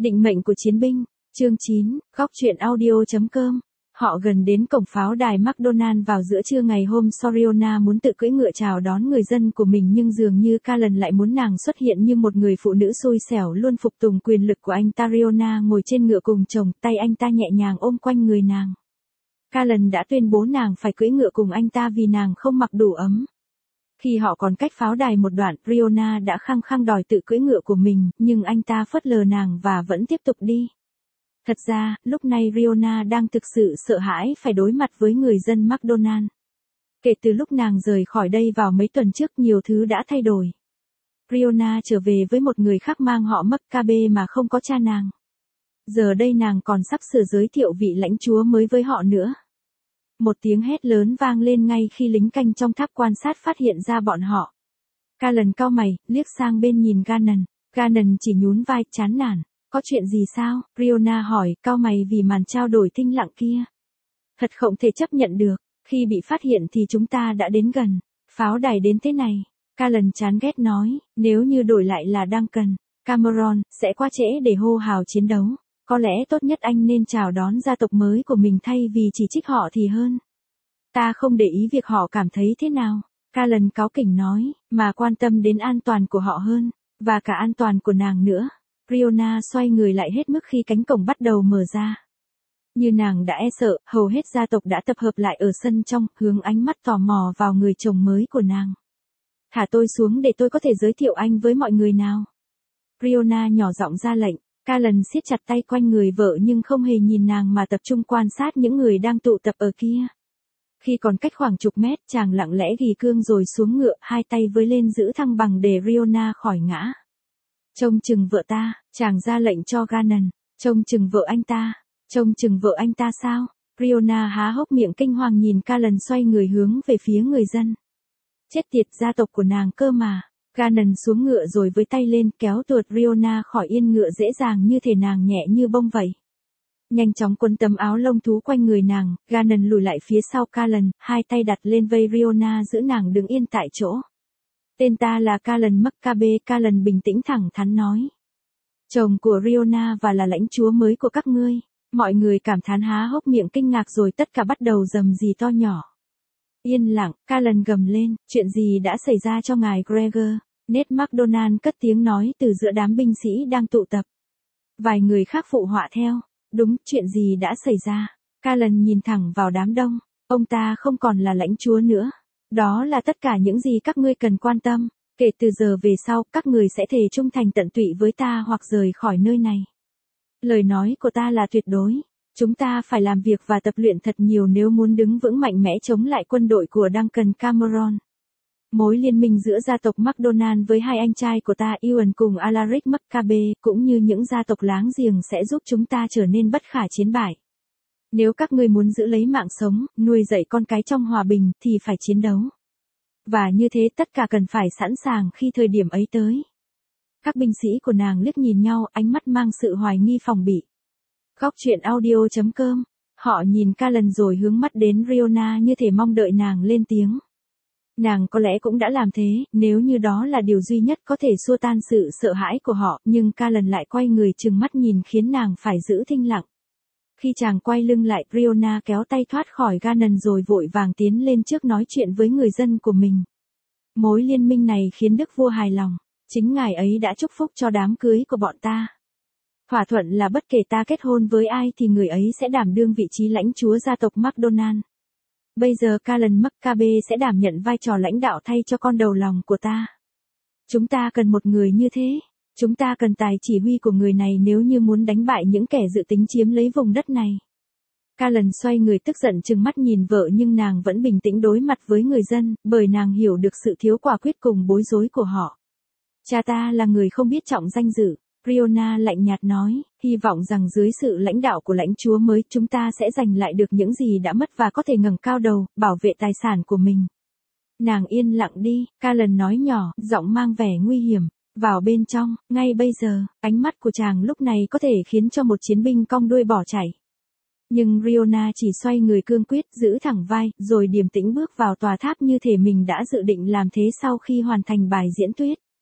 Định mệnh của chiến binh, chương 9, góc truyện audio.com. Họ gần đến cổng pháo đài McDonald vào giữa trưa ngày hôm Soriana muốn tự cưỡi ngựa chào đón người dân của mình, nhưng dường như Callan lại muốn nàng xuất hiện như một người phụ nữ xui xẻo luôn phục tùng quyền lực của anh ta. Riona ngồi trên ngựa cùng chồng, tay anh ta nhẹ nhàng ôm quanh người nàng. Callan đã tuyên bố nàng phải cưỡi ngựa cùng anh ta vì nàng không mặc đủ ấm. Khi họ còn cách pháo đài một đoạn, Riona đã khăng khăng đòi tự cưỡi ngựa của mình, nhưng anh ta phớt lờ nàng và vẫn tiếp tục đi. Thật ra, lúc này Riona đang thực sự sợ hãi phải đối mặt với người dân McDonald. Kể từ lúc nàng rời khỏi đây vào mấy tuần trước, nhiều thứ đã thay đổi. Riona trở về với một người khác mang họ Maccabe mà không có cha nàng. Giờ đây nàng còn sắp sửa giới thiệu vị lãnh chúa mới với họ nữa. Một tiếng hét lớn vang lên ngay khi lính canh trong tháp quan sát phát hiện ra bọn họ. Callan cau mày, liếc sang bên nhìn Gannon. Gannon chỉ nhún vai, chán nản. Có chuyện gì sao? Riona hỏi, cau mày vì màn trao đổi thinh lặng kia. Thật không thể chấp nhận được. Khi bị phát hiện thì chúng ta đã đến gần. Pháo đài đến thế này. Callan chán ghét nói, nếu như đổi lại là Duncan Cameron, sẽ quá trễ để hô hào chiến đấu. Có lẽ tốt nhất anh nên chào đón gia tộc mới của mình thay vì chỉ trích họ thì hơn. Ta không để ý việc họ cảm thấy thế nào. Callan cáu kỉnh nói, mà quan tâm đến an toàn của họ hơn, và cả an toàn của nàng nữa. Riona xoay người lại hết mức khi cánh cổng bắt đầu mở ra. Như nàng đã e sợ, hầu hết gia tộc đã tập hợp lại ở sân trong, hướng ánh mắt tò mò vào người chồng mới của nàng. Thả tôi xuống để tôi có thể giới thiệu anh với mọi người nào. Riona nhỏ giọng ra lệnh. Callan siết chặt tay quanh người vợ nhưng không hề nhìn nàng mà tập trung quan sát những người đang tụ tập ở kia. Khi còn cách khoảng chục mét, chàng lặng lẽ ghì cương rồi xuống ngựa, hai tay với lên giữ thăng bằng để Riona khỏi ngã. Trông chừng vợ ta, chàng ra lệnh cho Gannon. Trông chừng vợ anh ta. Trông chừng vợ anh ta sao? Riona há hốc miệng kinh hoàng nhìn Callan xoay người hướng về phía người dân. Chết tiệt, gia tộc của nàng cơ mà. Gannon xuống ngựa rồi với tay lên kéo tuột Riona khỏi yên ngựa dễ dàng như thể nàng nhẹ như bông vậy. Nhanh chóng quấn tấm áo lông thú quanh người nàng, Gannon lùi lại phía sau Callan, hai tay đặt lên vây Riona giữ nàng đứng yên tại chỗ. Tên ta là Callan Maccabe. Callan bình tĩnh thẳng thắn nói. Chồng của Riona và là lãnh chúa mới của các ngươi. Mọi người cảm thán há hốc miệng kinh ngạc rồi tất cả bắt đầu rầm rì to nhỏ. Yên lặng, Callan gầm lên, chuyện gì đã xảy ra cho ngài Gregor? Ned McDonald cất tiếng nói từ giữa đám binh sĩ đang tụ tập. Vài người khác phụ họa theo. Đúng, chuyện gì đã xảy ra? Callan nhìn thẳng vào đám đông. Ông ta không còn là lãnh chúa nữa. Đó là tất cả những gì các ngươi cần quan tâm. Kể từ giờ về sau, các người sẽ thề trung thành tận tụy với ta hoặc rời khỏi nơi này. Lời nói của ta là tuyệt đối. Chúng ta phải làm việc và tập luyện thật nhiều nếu muốn đứng vững mạnh mẽ chống lại quân đội của Duncan Cameron. Mối liên minh giữa gia tộc McDonald với hai anh trai của ta Ewan cùng Alaric Maccabe, cũng như những gia tộc láng giềng sẽ giúp chúng ta trở nên bất khả chiến bại. Nếu các ngươi muốn giữ lấy mạng sống, nuôi dạy con cái trong hòa bình, thì phải chiến đấu. Và như thế tất cả cần phải sẵn sàng khi thời điểm ấy tới. Các binh sĩ của nàng liếc nhìn nhau, ánh mắt mang sự hoài nghi phòng bị. Góc truyện audio.com. Họ nhìn Callan rồi hướng mắt đến Riona như thể mong đợi nàng lên tiếng. Nàng có lẽ cũng đã làm thế, nếu như đó là điều duy nhất có thể xua tan sự sợ hãi của họ, nhưng Callan lại quay người trừng mắt nhìn khiến nàng phải giữ thinh lặng. Khi chàng quay lưng lại, Riona kéo tay thoát khỏi Gannon rồi vội vàng tiến lên trước nói chuyện với người dân của mình. Mối liên minh này khiến đức vua hài lòng. Chính ngài ấy đã chúc phúc cho đám cưới của bọn ta. Thỏa thuận là bất kể ta kết hôn với ai thì người ấy sẽ đảm đương vị trí lãnh chúa gia tộc McDonald. Bây giờ Callan Maccabe sẽ đảm nhận vai trò lãnh đạo thay cho con đầu lòng của ta. Chúng ta cần một người như thế. Chúng ta cần tài chỉ huy của người này nếu như muốn đánh bại những kẻ dự tính chiếm lấy vùng đất này. Callan xoay người tức giận trừng mắt nhìn vợ nhưng nàng vẫn bình tĩnh đối mặt với người dân, bởi nàng hiểu được sự thiếu quả quyết cùng bối rối của họ. Cha ta là người không biết trọng danh dự. Riona lạnh nhạt nói, hy vọng rằng dưới sự lãnh đạo của lãnh chúa mới chúng ta sẽ giành lại được những gì đã mất và có thể ngẩng cao đầu, bảo vệ tài sản của mình. Nàng yên lặng đi, Callan nói nhỏ, giọng mang vẻ nguy hiểm. Vào bên trong, ngay bây giờ, ánh mắt của chàng lúc này có thể khiến cho một chiến binh cong đuôi bỏ chạy. Nhưng Riona chỉ xoay người cương quyết, giữ thẳng vai, rồi điềm tĩnh bước vào tòa tháp như thể mình đã dự định làm thế sau khi hoàn thành bài diễn thuyết.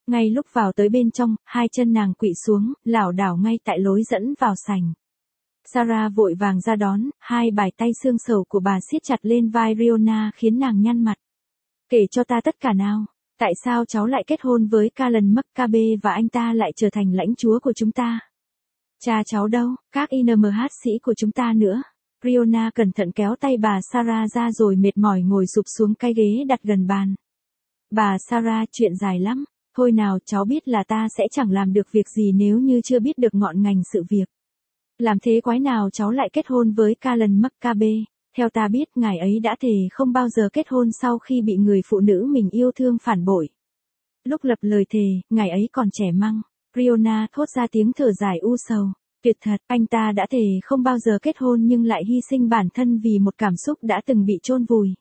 Ngay lúc vào tới bên trong, hai chân nàng quỵ xuống, lảo đảo ngay tại lối dẫn vào sảnh. Sarah vội vàng ra đón, hai bàn tay xương sầu của bà siết chặt lên vai Riona khiến nàng nhăn mặt. Kể cho ta tất cả nào, tại sao cháu lại kết hôn với Callan Maccabe và anh ta lại trở thành lãnh chúa của chúng ta? Cha cháu đâu, các INMH sĩ của chúng ta nữa. Riona cẩn thận kéo tay bà Sarah ra rồi mệt mỏi ngồi sụp xuống cái ghế đặt gần bàn. Bà Sarah, chuyện dài lắm, thôi nào, cháu biết là ta sẽ chẳng làm được việc gì nếu như chưa biết được ngọn ngành sự việc. Làm thế quái nào cháu lại kết hôn với Callan Maccabe, theo ta biết ngài ấy đã thề không bao giờ kết hôn sau khi bị người phụ nữ mình yêu thương phản bội. Lúc lập lời thề, ngài ấy còn trẻ măng. Riona thốt ra tiếng thở dài u sầu. Tuyệt thật, anh ta đã thề không bao giờ kết hôn nhưng lại hy sinh bản thân vì một cảm xúc đã từng bị chôn vùi.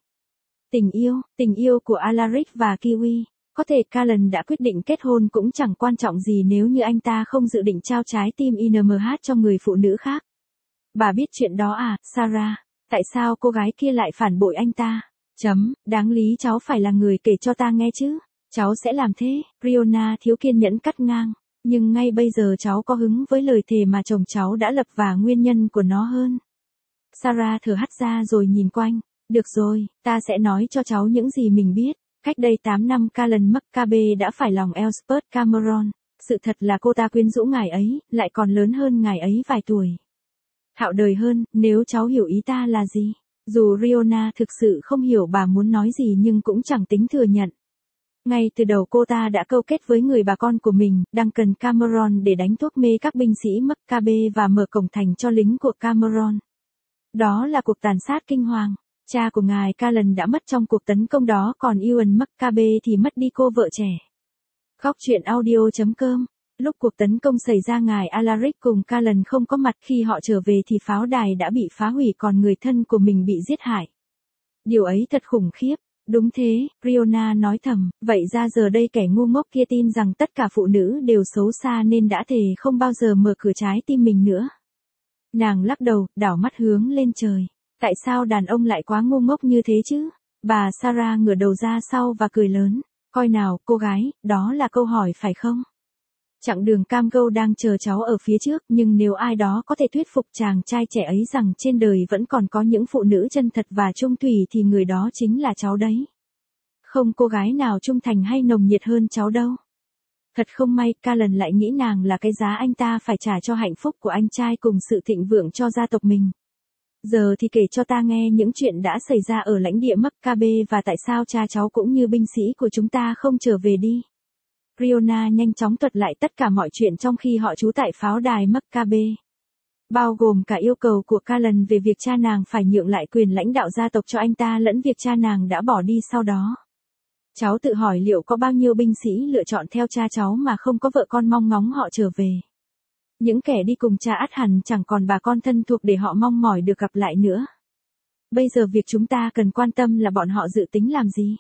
Tình yêu của Alaric và Kiwi. Có thể Callan đã quyết định kết hôn cũng chẳng quan trọng gì nếu như anh ta không dự định trao trái tim INMH cho người phụ nữ khác. Bà biết chuyện đó à, Sarah? Tại sao cô gái kia lại phản bội anh ta? Đáng lý cháu phải là người kể cho ta nghe chứ. Cháu sẽ làm thế, Riona thiếu kiên nhẫn cắt ngang. Nhưng ngay bây giờ cháu có hứng với lời thề mà chồng cháu đã lập và nguyên nhân của nó hơn. Sarah thở hắt ra rồi nhìn quanh. Được rồi, ta sẽ nói cho cháu những gì mình biết. Cách đây 8 năm Callan Maccabe đã phải lòng Elspeth Cameron. Sự thật là cô ta quyến rũ ngài ấy, lại còn lớn hơn ngài ấy vài tuổi. Hạo đời hơn, nếu cháu hiểu ý ta là gì. Dù Riona thực sự không hiểu bà muốn nói gì nhưng cũng chẳng tính thừa nhận. Ngay từ đầu cô ta đã câu kết với người bà con của mình, Duncan Cameron để đánh thuốc mê các binh sĩ Maccabe và mở cổng thành cho lính của Cameron. Đó là cuộc tàn sát kinh hoàng. Cha của ngài Callan đã mất trong cuộc tấn công đó còn Ewan Maccabe thì mất đi cô vợ trẻ. Góc truyện audio.com. Lúc cuộc tấn công xảy ra ngài Alaric cùng Callan không có mặt, khi họ trở về thì pháo đài đã bị phá hủy còn người thân của mình bị giết hại. Điều ấy thật khủng khiếp. Đúng thế, Riona nói thầm, vậy ra giờ đây kẻ ngu ngốc kia tin rằng tất cả phụ nữ đều xấu xa nên đã thề không bao giờ mở cửa trái tim mình nữa. Nàng lắc đầu, đảo mắt hướng lên trời. Tại sao đàn ông lại quá ngu ngốc như thế chứ? Bà Sarah ngửa đầu ra sau và cười lớn. Coi nào, cô gái, đó là câu hỏi phải không? Chặng đường cam go đang chờ cháu ở phía trước, nhưng nếu ai đó có thể thuyết phục chàng trai trẻ ấy rằng trên đời vẫn còn có những phụ nữ chân thật và trung thủy thì người đó chính là cháu đấy. Không cô gái nào trung thành hay nồng nhiệt hơn cháu đâu. Thật không may, Callan lại nghĩ nàng là cái giá anh ta phải trả cho hạnh phúc của anh trai cùng sự thịnh vượng cho gia tộc mình. Giờ thì kể cho ta nghe những chuyện đã xảy ra ở lãnh địa Maccabe và tại sao cha cháu cũng như binh sĩ của chúng ta không trở về đi. Riona nhanh chóng thuật lại tất cả mọi chuyện trong khi họ trú tại pháo đài Maccabe. Bao gồm cả yêu cầu của Callan về việc cha nàng phải nhượng lại quyền lãnh đạo gia tộc cho anh ta lẫn việc cha nàng đã bỏ đi sau đó. Cháu tự hỏi liệu có bao nhiêu binh sĩ lựa chọn theo cha cháu mà không có vợ con mong ngóng họ trở về. Những kẻ đi cùng cha ắt hẳn chẳng còn bà con thân thuộc để họ mong mỏi được gặp lại nữa. Bây giờ việc chúng ta cần quan tâm là bọn họ dự tính làm gì.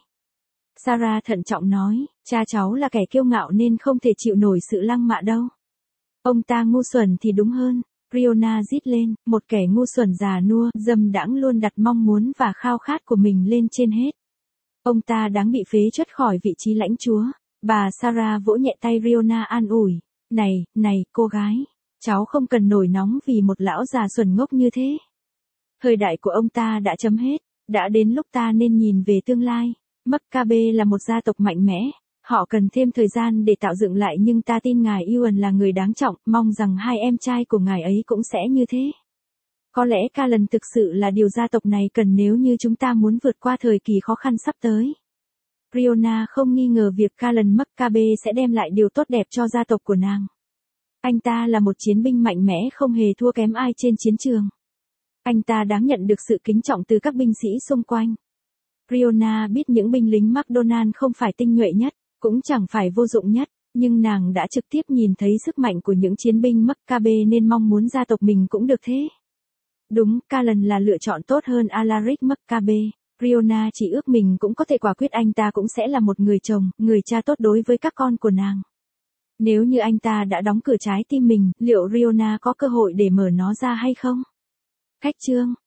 Sarah thận trọng nói, cha cháu là kẻ kiêu ngạo nên không thể chịu nổi sự lăng mạ đâu. Ông ta ngu xuẩn thì đúng hơn. Riona rít lên, một kẻ ngu xuẩn già nua, dâm đãng luôn đặt mong muốn và khao khát của mình lên trên hết. Ông ta đáng bị phế truất khỏi vị trí lãnh chúa. Bà Sarah vỗ nhẹ tay Riona an ủi. Này, cô gái, cháu không cần nổi nóng vì một lão già xuẩn ngốc như thế. Thời đại của ông ta đã chấm hết, đã đến lúc ta nên nhìn về tương lai. Maccabe là một gia tộc mạnh mẽ, họ cần thêm thời gian để tạo dựng lại nhưng ta tin ngài Ewan là người đáng trọng, mong rằng hai em trai của ngài ấy cũng sẽ như thế. Có lẽ Callan thực sự là điều gia tộc này cần nếu như chúng ta muốn vượt qua thời kỳ khó khăn sắp tới. Riona không nghi ngờ việc Callan Maccabe sẽ đem lại điều tốt đẹp cho gia tộc của nàng. Anh ta là một chiến binh mạnh mẽ không hề thua kém ai trên chiến trường. Anh ta đáng nhận được sự kính trọng từ các binh sĩ xung quanh. Riona biết những binh lính MacDonald không phải tinh nhuệ nhất, cũng chẳng phải vô dụng nhất, nhưng nàng đã trực tiếp nhìn thấy sức mạnh của những chiến binh Maccabe nên mong muốn gia tộc mình cũng được thế. Đúng, Callan là lựa chọn tốt hơn Alaric Maccabe. Riona chỉ ước mình cũng có thể quả quyết anh ta cũng sẽ là một người chồng, người cha tốt đối với các con của nàng. Nếu như anh ta đã đóng cửa trái tim mình, liệu Riona có cơ hội để mở nó ra hay không? Khách chương